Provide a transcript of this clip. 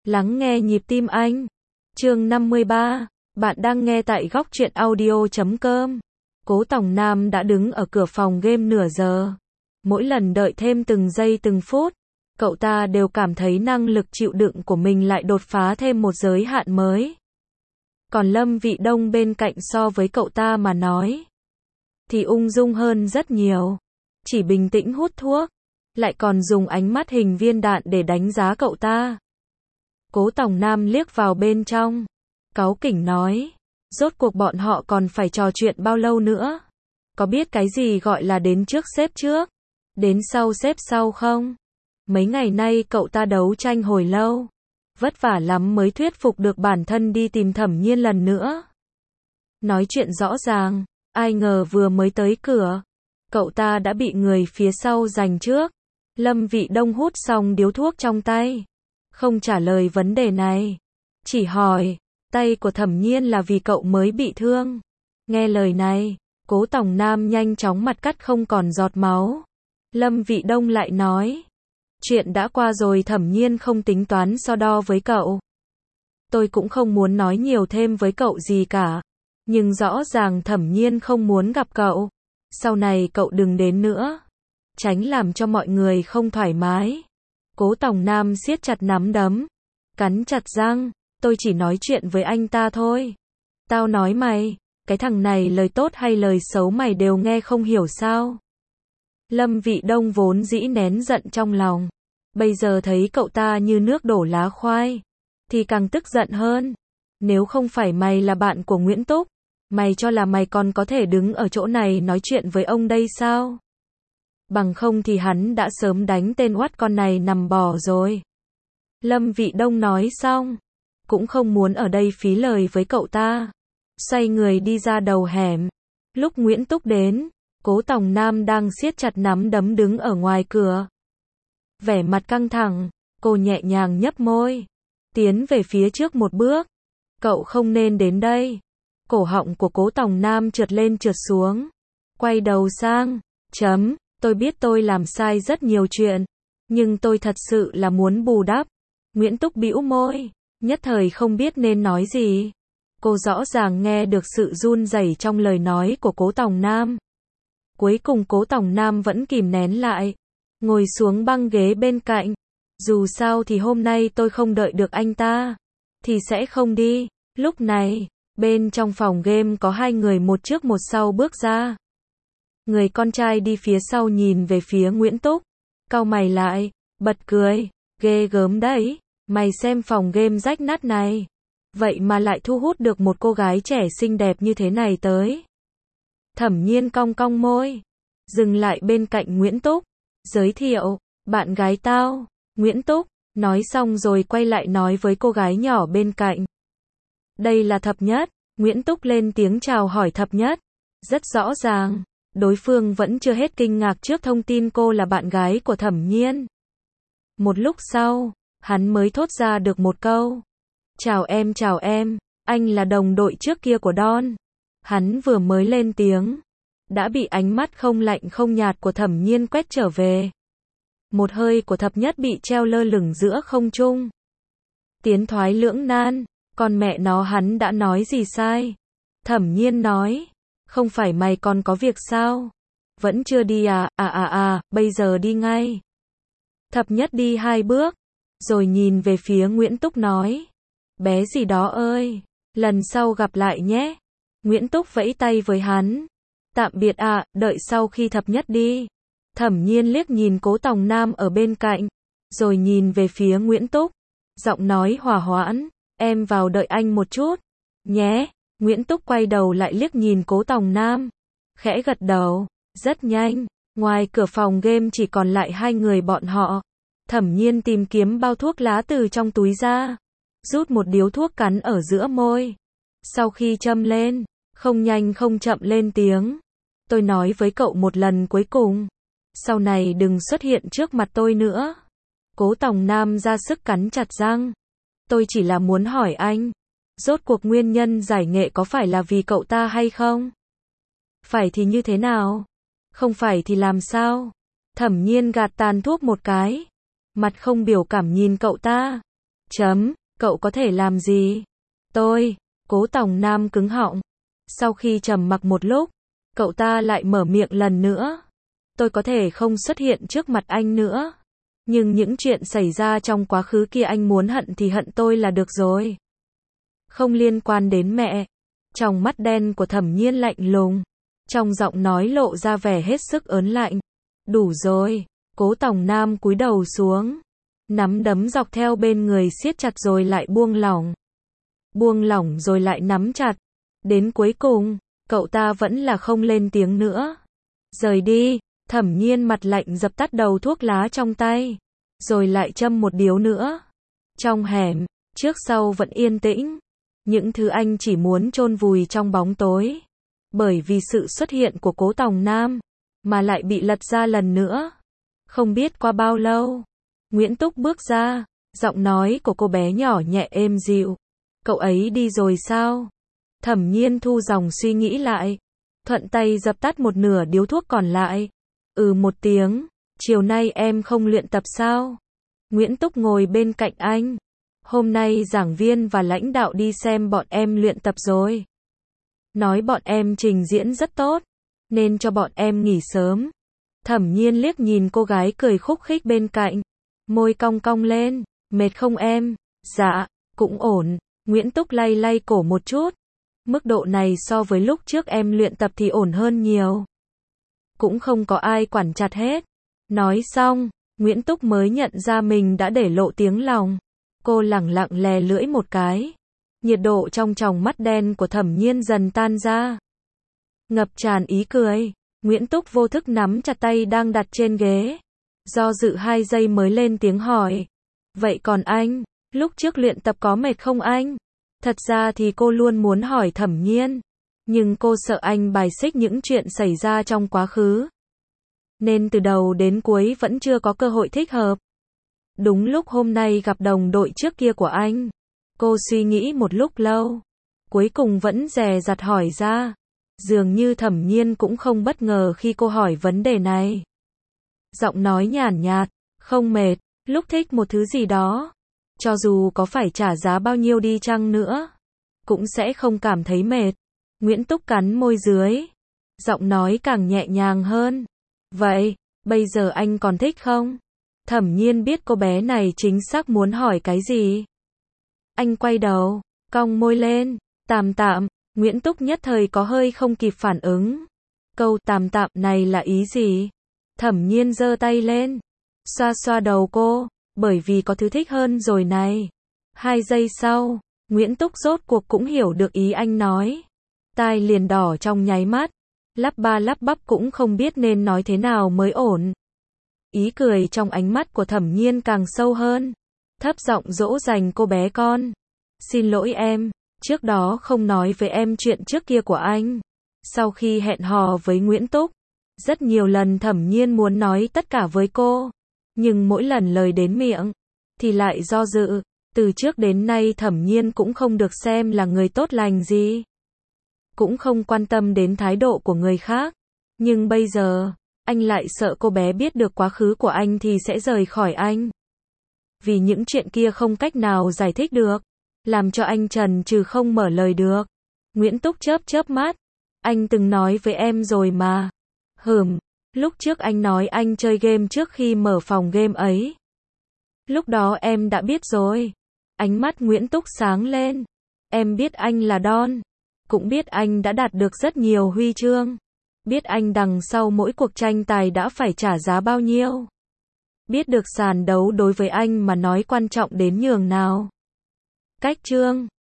Lắng nghe nhịp tim anh. Chương 53. Bạn đang nghe tại góc truyện audio.com. Cố Tòng Nam đã đứng ở cửa phòng game nửa giờ. Mỗi lần đợi thêm từng giây từng phút, cậu ta đều cảm thấy năng lực chịu đựng của mình lại đột phá thêm một giới hạn mới. Còn Lâm Vị Đông bên cạnh so với cậu ta mà nói, thì ung dung hơn rất nhiều. Chỉ bình tĩnh hút thuốc, lại còn dùng ánh mắt hình viên đạn để đánh giá cậu ta. Cố Tòng Nam liếc vào bên trong, cáu kỉnh nói, rốt cuộc bọn họ còn phải trò chuyện bao lâu nữa? Có biết cái gì gọi là đến trước xếp trước, đến sau xếp sau không? Mấy ngày nay cậu ta đấu tranh hồi lâu, vất vả lắm mới thuyết phục được bản thân đi tìm Thẩm Nhiên lần nữa. Nói chuyện rõ ràng, ai ngờ vừa mới tới cửa, cậu ta đã bị người phía sau giành trước. Lâm Vị Đông hút xong điếu thuốc trong tay, không trả lời vấn đề này, chỉ hỏi, tay của Thẩm Nhiên là vì cậu mới bị thương. Nghe lời này, Cố Tòng Nam nhanh chóng mặt cắt không còn giọt máu. Lâm Vị Đông lại nói, chuyện đã qua rồi, Thẩm Nhiên không tính toán so đo với cậu. Tôi cũng không muốn nói nhiều thêm với cậu gì cả, nhưng rõ ràng Thẩm Nhiên không muốn gặp cậu. Sau này cậu đừng đến nữa, tránh làm cho mọi người không thoải mái. Cố Tòng Nam siết chặt nắm đấm, cắn chặt răng, tôi chỉ nói chuyện với anh ta thôi. Tao nói mày, cái thằng này lời tốt hay lời xấu mày đều nghe không hiểu sao? Lâm Vị Đông vốn dĩ nén giận trong lòng, bây giờ thấy cậu ta như nước đổ lá khoai, thì càng tức giận hơn. Nếu không phải mày là bạn của Nguyễn Túc, mày cho là mày còn có thể đứng ở chỗ này nói chuyện với ông đây sao? Bằng không thì hắn đã sớm đánh tên oát con này nằm bò rồi. Lâm Vị Đông nói xong, cũng không muốn ở đây phí lời với cậu ta, xoay người đi ra đầu hẻm. Lúc Nguyễn Túc đến, Cố Tòng Nam đang siết chặt nắm đấm đứng ở ngoài cửa. Vẻ mặt căng thẳng, cô nhẹ nhàng nhấp môi, tiến về phía trước một bước. Cậu không nên đến đây. Cổ họng của Cố Tòng Nam trượt lên trượt xuống. Quay đầu sang, tôi biết tôi làm sai rất nhiều chuyện, nhưng tôi thật sự là muốn bù đắp. Nguyễn Túc bĩu môi, nhất thời không biết nên nói gì. Cô rõ ràng nghe được sự run rẩy trong lời nói của Cố Tòng Nam. Cuối cùng Cố Tòng Nam vẫn kìm nén lại, ngồi xuống băng ghế bên cạnh. Dù sao thì hôm nay tôi không đợi được anh ta, thì sẽ không đi. Lúc này, bên trong phòng game có hai người một trước một sau bước ra. Người con trai đi phía sau nhìn về phía Nguyễn Túc, cau mày lại, bật cười, ghê gớm đấy, mày xem phòng game rách nát này, vậy mà lại thu hút được một cô gái trẻ xinh đẹp như thế này tới. Thẩm Nhiên cong cong môi, dừng lại bên cạnh Nguyễn Túc, giới thiệu, bạn gái tao. Nguyễn Túc nói xong rồi quay lại nói với cô gái nhỏ bên cạnh, đây là Thập Nhất. Nguyễn Túc lên tiếng chào hỏi Thập Nhất. Rất rõ ràng, đối phương vẫn chưa hết kinh ngạc trước thông tin cô là bạn gái của Thẩm Nhiên. Một lúc sau, hắn mới thốt ra được một câu, chào em, anh là đồng đội trước kia của Don. Hắn vừa mới lên tiếng, đã bị ánh mắt không lạnh không nhạt của Thẩm Nhiên quét trở về. Một hơi của Thập Nhất bị treo lơ lửng giữa không trung. Tiến thoái lưỡng nan, con mẹ nó hắn đã nói gì sai? Thẩm Nhiên nói, không phải mày còn có việc sao? Vẫn chưa đi à? Bây giờ đi ngay. Thập Nhất đi 2 bước, rồi nhìn về phía Nguyễn Túc nói, bé gì đó ơi, lần sau gặp lại nhé. Nguyễn Túc vẫy tay với hắn, tạm biệt đợi sau khi Thập Nhất đi. Thẩm Nhiên liếc nhìn Cố Tòng Nam ở bên cạnh, rồi nhìn về phía Nguyễn Túc, giọng nói hòa hoãn, em vào đợi anh một chút, nhé. Nguyễn Túc quay đầu lại liếc nhìn Cố Tòng Nam, khẽ gật đầu. Rất nhanh, ngoài cửa phòng game chỉ còn lại hai người bọn họ. Thẩm Nhiên tìm kiếm bao thuốc lá từ trong túi ra, rút một điếu thuốc cắn ở giữa môi. Sau khi châm lên, không nhanh không chậm lên tiếng, tôi nói với cậu một lần cuối cùng, sau này đừng xuất hiện trước mặt tôi nữa. Cố Tòng Nam ra sức cắn chặt răng, tôi chỉ là muốn hỏi anh, rốt cuộc nguyên nhân giải nghệ có phải là vì cậu ta hay không? Phải thì như thế nào? Không phải thì làm sao? Thẩm Nhiên gạt tàn thuốc một cái, mặt không biểu cảm nhìn cậu ta. Cậu có thể làm gì? Tôi, Cố Tòng Nam cứng họng. Sau khi trầm mặc một lúc, cậu ta lại mở miệng lần nữa. Tôi có thể không xuất hiện trước mặt anh nữa. Nhưng những chuyện xảy ra trong quá khứ kia anh muốn hận thì hận tôi là được rồi. Không liên quan đến mẹ. Trong mắt đen của Thẩm Nhiên lạnh lùng. Trong giọng nói lộ ra vẻ hết sức ớn lạnh. Đủ rồi. Cố Tòng Nam cúi đầu xuống. Nắm đấm dọc theo bên người siết chặt rồi lại buông lỏng. Buông lỏng rồi lại nắm chặt. Đến cuối cùng, cậu ta vẫn là không lên tiếng nữa. Rời đi. Thẩm Nhiên mặt lạnh dập tắt đầu thuốc lá trong tay. Rồi lại châm một điếu nữa. Trong hẻm, trước sau vẫn yên tĩnh. Những thứ anh chỉ muốn chôn vùi trong bóng tối. Bởi vì sự xuất hiện của Cố Tòng Nam, mà lại bị lật ra lần nữa. Không biết qua bao lâu, Nguyễn Túc bước ra, giọng nói của cô bé nhỏ nhẹ êm dịu. Cậu ấy đi rồi sao? Thẩm Nhiên thu dòng suy nghĩ lại. Thuận tay dập tắt một nửa điếu thuốc còn lại. Một tiếng, chiều nay em không luyện tập sao? Nguyễn Túc ngồi bên cạnh anh. Hôm nay giảng viên và lãnh đạo đi xem bọn em luyện tập rồi. Nói bọn em trình diễn rất tốt, nên cho bọn em nghỉ sớm. Thẩm Nhiên liếc nhìn cô gái cười khúc khích bên cạnh. Môi cong cong lên, mệt không em? Dạ, cũng ổn. Nguyễn Túc lay lay cổ một chút. Mức độ này so với lúc trước em luyện tập thì ổn hơn nhiều. Cũng không có ai quản chặt hết. Nói xong, Nguyễn Túc mới nhận ra mình đã để lộ tiếng lòng. Cô lẳng lặng lè lưỡi một cái. Nhiệt độ trong tròng mắt đen của Thẩm Nhiên dần tan ra. Ngập tràn ý cười. Nguyễn Túc vô thức nắm chặt tay đang đặt trên ghế. Do dự 2 giây mới lên tiếng hỏi. Vậy còn anh, lúc trước luyện tập có mệt không anh? Thật ra thì cô luôn muốn hỏi Thẩm Nhiên. Nhưng cô sợ anh bài xích những chuyện xảy ra trong quá khứ. Nên từ đầu đến cuối vẫn chưa có cơ hội thích hợp. Đúng lúc hôm nay gặp đồng đội trước kia của anh. Cô suy nghĩ một lúc lâu. Cuối cùng vẫn dè dặt hỏi ra. Dường như Thẩm Nhiên cũng không bất ngờ khi cô hỏi vấn đề này. Giọng nói nhàn nhạt, không mệt, lúc thích một thứ gì đó. Cho dù có phải trả giá bao nhiêu đi chăng nữa. Cũng sẽ không cảm thấy mệt. Nguyễn Túc cắn môi dưới. Giọng nói càng nhẹ nhàng hơn. Vậy, bây giờ anh còn thích không? Thẩm Nhiên biết cô bé này chính xác muốn hỏi cái gì. Anh quay đầu, cong môi lên. Tạm tạm. Nguyễn Túc nhất thời có hơi không kịp phản ứng. Câu tạm tạm này là ý gì? Thẩm Nhiên giơ tay lên. Xoa xoa đầu cô. Bởi vì có thứ thích hơn rồi này. 2 giây sau, Nguyễn Túc rốt cuộc cũng hiểu được ý anh nói. Tai liền đỏ trong nháy mắt. Lắp ba lắp bắp cũng không biết nên nói thế nào mới ổn. Ý cười trong ánh mắt của Thẩm Nhiên càng sâu hơn. Thấp giọng dỗ dành cô bé con. Xin lỗi em, trước đó không nói với em chuyện trước kia của anh. Sau khi hẹn hò với Nguyễn Túc, rất nhiều lần Thẩm Nhiên muốn nói tất cả với cô. Nhưng mỗi lần lời đến miệng, thì lại do dự. Từ trước đến nay Thẩm Nhiên cũng không được xem là người tốt lành gì. Cũng không quan tâm đến thái độ của người khác. Nhưng bây giờ, anh lại sợ cô bé biết được quá khứ của anh thì sẽ rời khỏi anh. Vì những chuyện kia không cách nào giải thích được. Làm cho anh chần chừ không mở lời được. Nguyễn Túc chớp chớp mắt. Anh từng nói với em rồi mà. Lúc trước anh nói anh chơi game trước khi mở phòng game ấy. Lúc đó em đã biết rồi. Ánh mắt Nguyễn Túc sáng lên. Em biết anh là Don. Cũng biết anh đã đạt được rất nhiều huy chương. Biết anh đằng sau mỗi cuộc tranh tài đã phải trả giá bao nhiêu. Biết được sàn đấu đối với anh mà nói quan trọng đến nhường nào. Cách chương